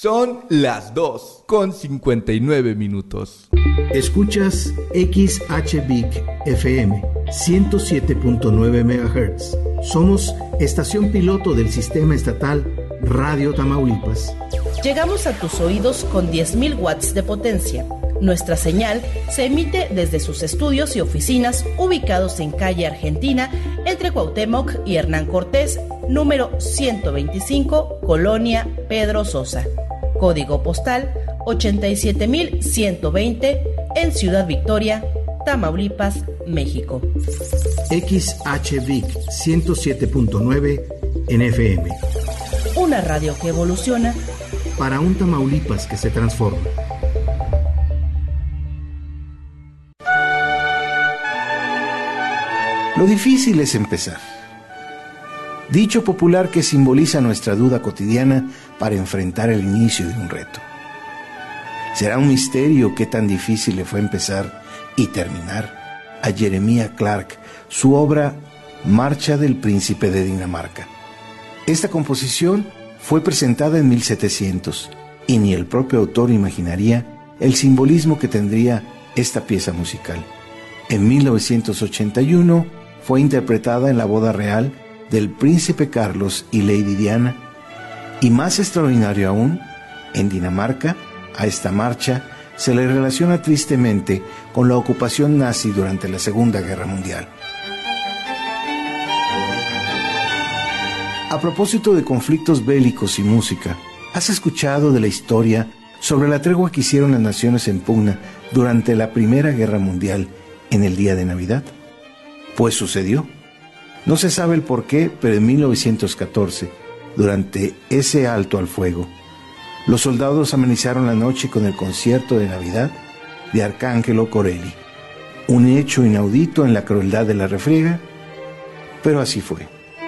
Son las 2:59. Escuchas XHBIC FM 107.9 MHz. Somos estación piloto del sistema estatal Radio Tamaulipas. Llegamos a tus oídos con 10.000 watts de potencia. Nuestra señal se emite desde sus estudios y oficinas ubicados en calle Argentina, entre Cuauhtémoc y Hernán Cortés, número 125, Colonia Pedro Sosa. Código postal 87120 en Ciudad Victoria, Tamaulipas, México. XHBIC 107.9 en FM. Una radio que evoluciona para un Tamaulipas que se transforma. Lo difícil es empezar. Dicho popular que simboliza nuestra duda cotidiana para enfrentar el inicio de un reto. Será un misterio qué tan difícil le fue empezar y terminar a Jeremiah Clarke su obra Marcha del Príncipe de Dinamarca. Esta composición fue presentada en 1700 y ni el propio autor imaginaría el simbolismo que tendría esta pieza musical. En 1981 fue interpretada en la boda real del príncipe Carlos y Lady Diana, y más extraordinario aún, en Dinamarca, a esta marcha se le relaciona tristemente con la ocupación nazi durante la Segunda Guerra Mundial. A propósito de conflictos bélicos y música, ¿has escuchado de la historia sobre la tregua que hicieron las naciones en pugna durante la Primera Guerra Mundial en el día de Navidad? Pues sucedió. No se sabe el por qué, pero en 1914, durante ese alto al fuego, los soldados amenizaron la noche con el concierto de Navidad de Arcángelo Corelli. Un hecho inaudito en la crueldad de la refriega, pero así fue.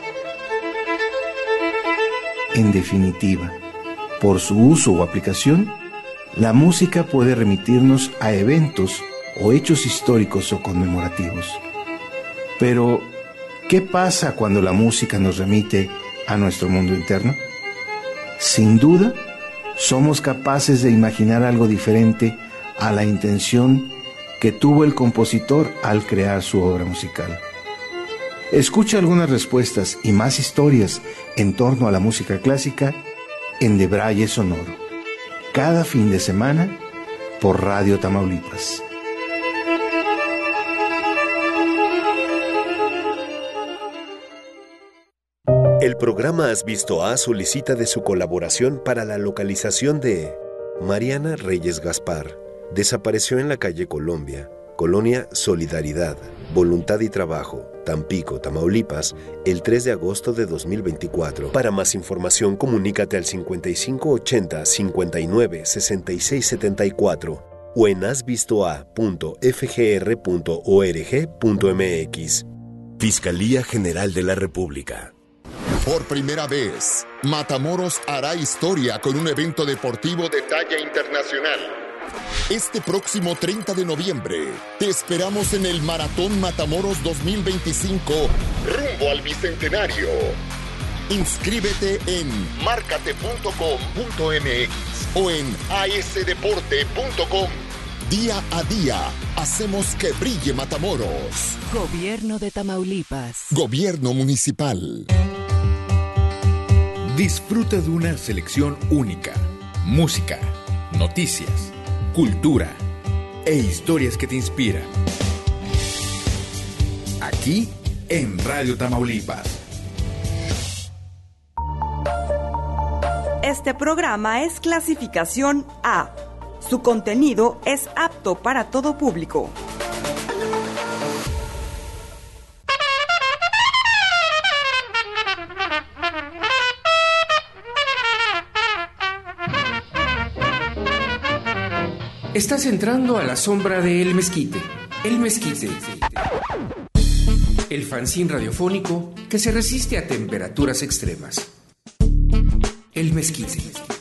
En definitiva, por su uso o aplicación, la música puede remitirnos a eventos o hechos históricos o conmemorativos. Pero, ¿qué pasa cuando la música nos remite a nuestro mundo interno? Sin duda, somos capaces de imaginar algo diferente a la intención que tuvo el compositor al crear su obra musical. Escucha algunas respuestas y más historias en torno a la música clásica en De Braille Sonoro, cada fin de semana por Radio Tamaulipas. El programa Has Visto A solicita de su colaboración para la localización de Mariana Reyes Gaspar. Desapareció en la calle Colombia, Colonia Solidaridad, Voluntad y Trabajo, Tampico, Tamaulipas, el 3 de agosto de 2024. Para más información, comunícate al 5580-596674 o en hasvistoa.fgr.org.mx. Fiscalía General de la República. Por primera vez, Matamoros hará historia con un evento deportivo de talla internacional. Este próximo 30 de noviembre, te esperamos en el Maratón Matamoros 2025, rumbo al Bicentenario. Inscríbete en marcate.com.mx o en asdeporte.com. Día a día, hacemos que brille Matamoros. Gobierno de Tamaulipas. Gobierno municipal. Disfruta de una selección única. Música, noticias, cultura e historias que te inspiran. Aquí en Radio Tamaulipas. Este programa es clasificación A. Su contenido es apto para todo público. Estás entrando a la sombra de El Mezquite. El Mezquite. El fanzín radiofónico que se resiste a temperaturas extremas. El Mezquite.